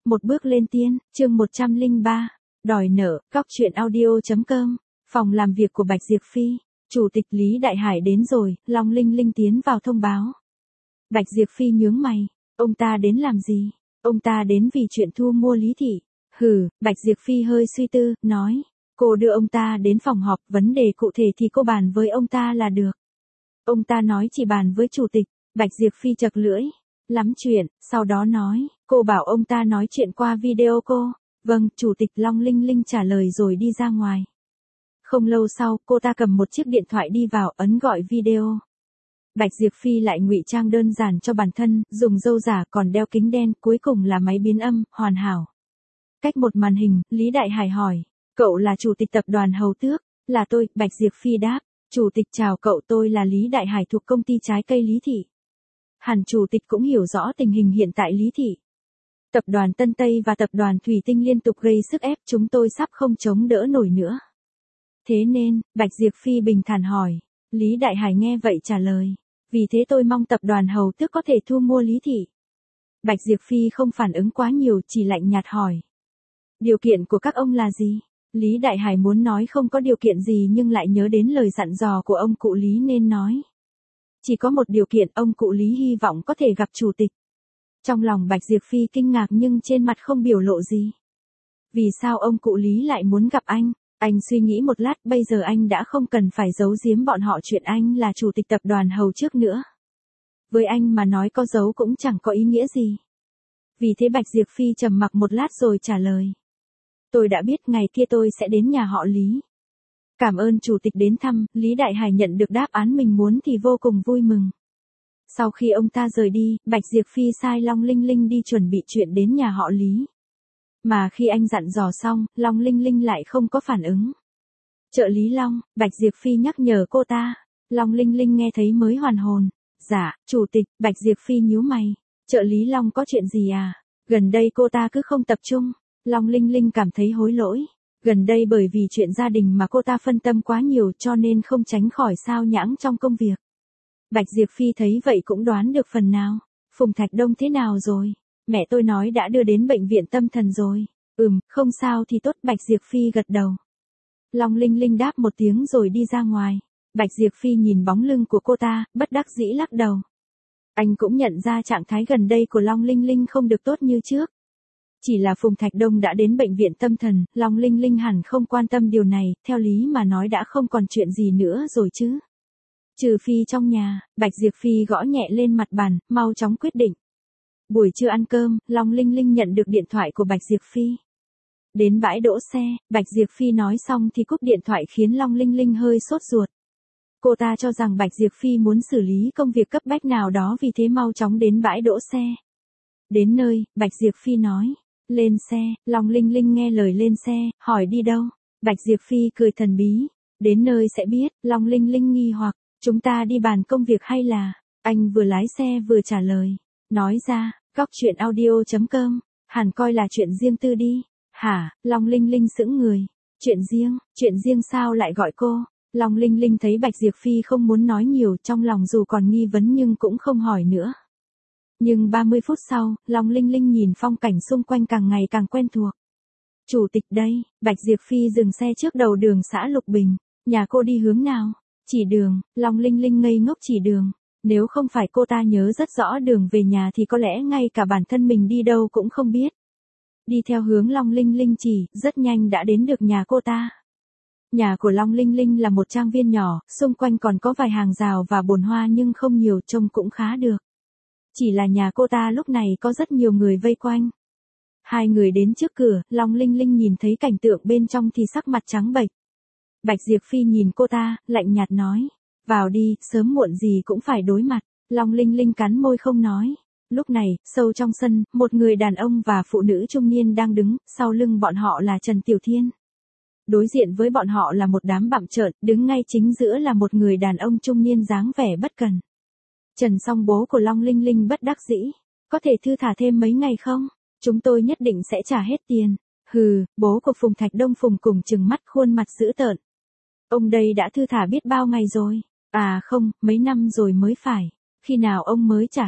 Một bước lên tiên, chương 103, đòi nợ, góc truyện audio.com, phòng làm việc của Bạch Diệp Phi, Chủ tịch Lý Đại Hải đến rồi, Long Linh Linh tiến vào thông báo. Bạch Diệp Phi nhướng mày, ông ta đến làm gì? Ông ta đến vì chuyện thu mua Lý Thị. Hừ, Bạch Diệp Phi hơi suy tư, nói, cô đưa ông ta đến phòng họp, vấn đề cụ thể thì cô bàn với ông ta là được. Ông ta nói chỉ bàn với chủ tịch, Bạch Diệp Phi chật lưỡi, lắm chuyện, sau đó nói, cô bảo ông ta nói chuyện qua video cô. Vâng, Chủ tịch Long Linh Linh trả lời rồi đi ra ngoài. Không lâu sau, cô ta cầm một chiếc điện thoại đi vào, ấn gọi video. Bạch Diệp Phi lại ngụy trang đơn giản cho bản thân, dùng râu giả còn đeo kính đen, cuối cùng là máy biến âm, hoàn hảo. Cách một màn hình, Lý Đại Hải hỏi, cậu là chủ tịch tập đoàn Hầu Tước? Là tôi, Bạch Diệp Phi đáp, chủ tịch chào cậu, tôi là Lý Đại Hải thuộc công ty trái cây Lý Thị. Hẳn chủ tịch cũng hiểu rõ tình hình hiện tại Lý Thị. Tập đoàn Tân Tây và tập đoàn Thủy Tinh liên tục gây sức ép, chúng tôi sắp không chống đỡ nổi nữa. Thế nên, Bạch Diệp Phi bình thản hỏi. Lý Đại Hải nghe vậy trả lời, vì thế tôi mong tập đoàn Hầu Tước có thể thu mua Lý Thị. Bạch Diệp Phi không phản ứng quá nhiều, chỉ lạnh nhạt hỏi. Điều kiện của các ông là gì? Lý Đại Hải muốn nói không có điều kiện gì nhưng lại nhớ đến lời dặn dò của ông cụ Lý nên nói. Chỉ có một điều kiện, ông cụ Lý hy vọng có thể gặp chủ tịch. Trong lòng Bạch Diệp Phi kinh ngạc nhưng trên mặt không biểu lộ gì. Vì sao ông cụ Lý lại muốn gặp anh? Anh suy nghĩ một lát, bây giờ anh đã không cần phải giấu giếm bọn họ chuyện anh là chủ tịch tập đoàn Hầu trước nữa. Với anh mà nói có giấu cũng chẳng có ý nghĩa gì. Vì thế Bạch Diệp Phi trầm mặc một lát rồi trả lời. Tôi đã biết ngày kia tôi sẽ đến nhà họ Lý. Cảm ơn chủ tịch đến thăm, Lý Đại Hải nhận được đáp án mình muốn thì vô cùng vui mừng. Sau khi ông ta rời đi, Bạch Diệp Phi sai Long Linh Linh đi chuẩn bị chuyện đến nhà họ Lý. Mà khi anh dặn dò xong, Long Linh Linh lại không có phản ứng. Trợ lý Long, Bạch Diệp Phi nhắc nhở cô ta. Long Linh Linh nghe thấy mới hoàn hồn. Dạ, chủ tịch, Bạch Diệp Phi nhíu mày. Trợ lý Long có chuyện gì à? Gần đây cô ta cứ không tập trung. Long Linh Linh cảm thấy hối lỗi. Gần đây bởi vì chuyện gia đình mà cô ta phân tâm quá nhiều cho nên không tránh khỏi sao nhãng trong công việc. Bạch Diệp Phi thấy vậy cũng đoán được phần nào. Phùng Thạch Đông thế nào rồi? Mẹ tôi nói đã đưa đến bệnh viện tâm thần rồi. Không sao thì tốt, Bạch Diệp Phi gật đầu. Long Linh Linh đáp một tiếng rồi đi ra ngoài. Bạch Diệp Phi nhìn bóng lưng của cô ta, bất đắc dĩ lắc đầu. Anh cũng nhận ra trạng thái gần đây của Long Linh Linh không được tốt như trước. Chỉ là Phùng Thạch Đông đã đến bệnh viện tâm thần, Long Linh Linh hẳn không quan tâm điều này, theo lý mà nói đã không còn chuyện gì nữa rồi chứ. Trừ phi trong nhà, Bạch Diệp Phi gõ nhẹ lên mặt bàn, mau chóng quyết định. Buổi trưa ăn cơm, Long Linh Linh nhận được điện thoại của Bạch Diệp Phi. Đến bãi đỗ xe, Bạch Diệp Phi nói xong thì cúp điện thoại khiến Long Linh Linh hơi sốt ruột. Cô ta cho rằng Bạch Diệp Phi muốn xử lý công việc cấp bách nào đó vì thế mau chóng đến bãi đỗ xe. Đến nơi, Bạch Diệp Phi nói. Lên xe, Long Linh Linh nghe lời lên xe, hỏi đi đâu? Bạch Diệp Phi cười thần bí. Đến nơi sẽ biết, Long Linh Linh nghi hoặc, chúng ta đi bàn công việc hay là? Anh vừa lái xe vừa trả lời. Nói ra, góc truyện audio.com, hẳn coi là chuyện riêng tư đi. Hả? Long Linh Linh sững người. Chuyện riêng sao lại gọi cô? Long Linh Linh thấy Bạch Diệp Phi không muốn nói nhiều, trong lòng dù còn nghi vấn nhưng cũng không hỏi nữa. Nhưng 30 phút sau, Long Linh Linh nhìn phong cảnh xung quanh càng ngày càng quen thuộc. Chủ tịch đây, Bạch Diệp Phi dừng xe trước đầu đường xã Lục Bình. Nhà cô đi hướng nào? Chỉ đường, Long Linh Linh ngây ngốc chỉ đường. Nếu không phải cô ta nhớ rất rõ đường về nhà thì có lẽ ngay cả bản thân mình đi đâu cũng không biết. Đi theo hướng Long Linh Linh chỉ, rất nhanh đã đến được nhà cô ta. Nhà của Long Linh Linh là một trang viên nhỏ, xung quanh còn có vài hàng rào và bồn hoa nhưng không nhiều, trông cũng khá được. Chỉ là nhà cô ta lúc này có rất nhiều người vây quanh. Hai người đến trước cửa, Long Linh Linh nhìn thấy cảnh tượng bên trong thì sắc mặt trắng bệch. Bạch Diệp Phi nhìn cô ta, lạnh nhạt nói. Vào đi, sớm muộn gì cũng phải đối mặt. Long Linh Linh cắn môi không nói. Lúc này, sâu trong sân, một người đàn ông và phụ nữ trung niên đang đứng, sau lưng bọn họ là Trần Tiểu Thiên. Đối diện với bọn họ là một đám bặm trợn, đứng ngay chính giữa là một người đàn ông trung niên dáng vẻ bất cần. Trần Song bố của Long Linh Linh bất đắc dĩ. Có thể thư thả thêm mấy ngày không? Chúng tôi nhất định sẽ trả hết tiền. Hừ, bố của Phùng Thạch Đông Phùng cùng trừng mắt khuôn mặt dữ tợn. Ông đây đã thư thả biết bao ngày rồi. À không, mấy năm rồi mới phải. Khi nào ông mới trả hết?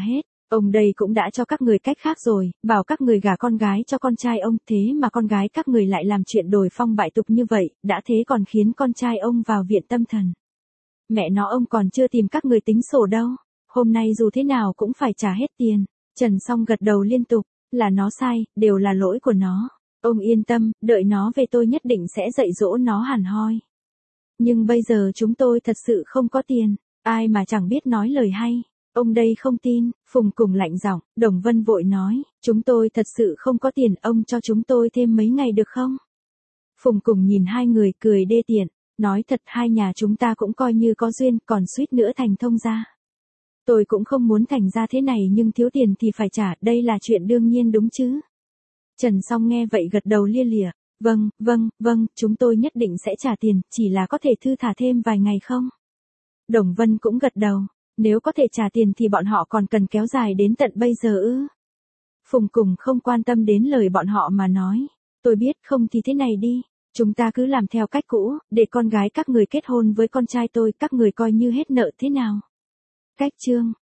Ông đây cũng đã cho các người cách khác rồi, bảo các người gả con gái cho con trai ông, thế mà con gái các người lại làm chuyện đồi phong bại tục như vậy, đã thế còn khiến con trai ông vào viện tâm thần. Mẹ nó, ông còn chưa tìm các người tính sổ đâu, hôm nay dù thế nào cũng phải trả hết tiền. Trần Song gật đầu liên tục, là nó sai, đều là lỗi của nó. Ông yên tâm, đợi nó về tôi nhất định sẽ dạy dỗ nó hẳn hoi. Nhưng bây giờ chúng tôi thật sự không có tiền, ai mà chẳng biết nói lời hay. Ông đây không tin, Phùng Cùng lạnh giọng, Đồng Vân vội nói, chúng tôi thật sự không có tiền, ông cho chúng tôi thêm mấy ngày được không? Phùng Cùng nhìn hai người cười đê tiện, nói thật hai nhà chúng ta cũng coi như có duyên, còn suýt nữa thành thông gia. Tôi cũng không muốn thành ra thế này nhưng thiếu tiền thì phải trả, đây là chuyện đương nhiên đúng chứ. Trần Song nghe vậy gật đầu lia lịa, vâng, chúng tôi nhất định sẽ trả tiền, chỉ là có thể thư thả thêm vài ngày không? Đồng Vân cũng gật đầu, nếu có thể trả tiền thì bọn họ còn cần kéo dài đến tận bây giờ ư? Phùng Cùng không quan tâm đến lời bọn họ mà nói, tôi biết, không thì thế này đi, chúng ta cứ làm theo cách cũ, để con gái các người kết hôn với con trai tôi, các người coi như hết nợ thế nào? Cách chương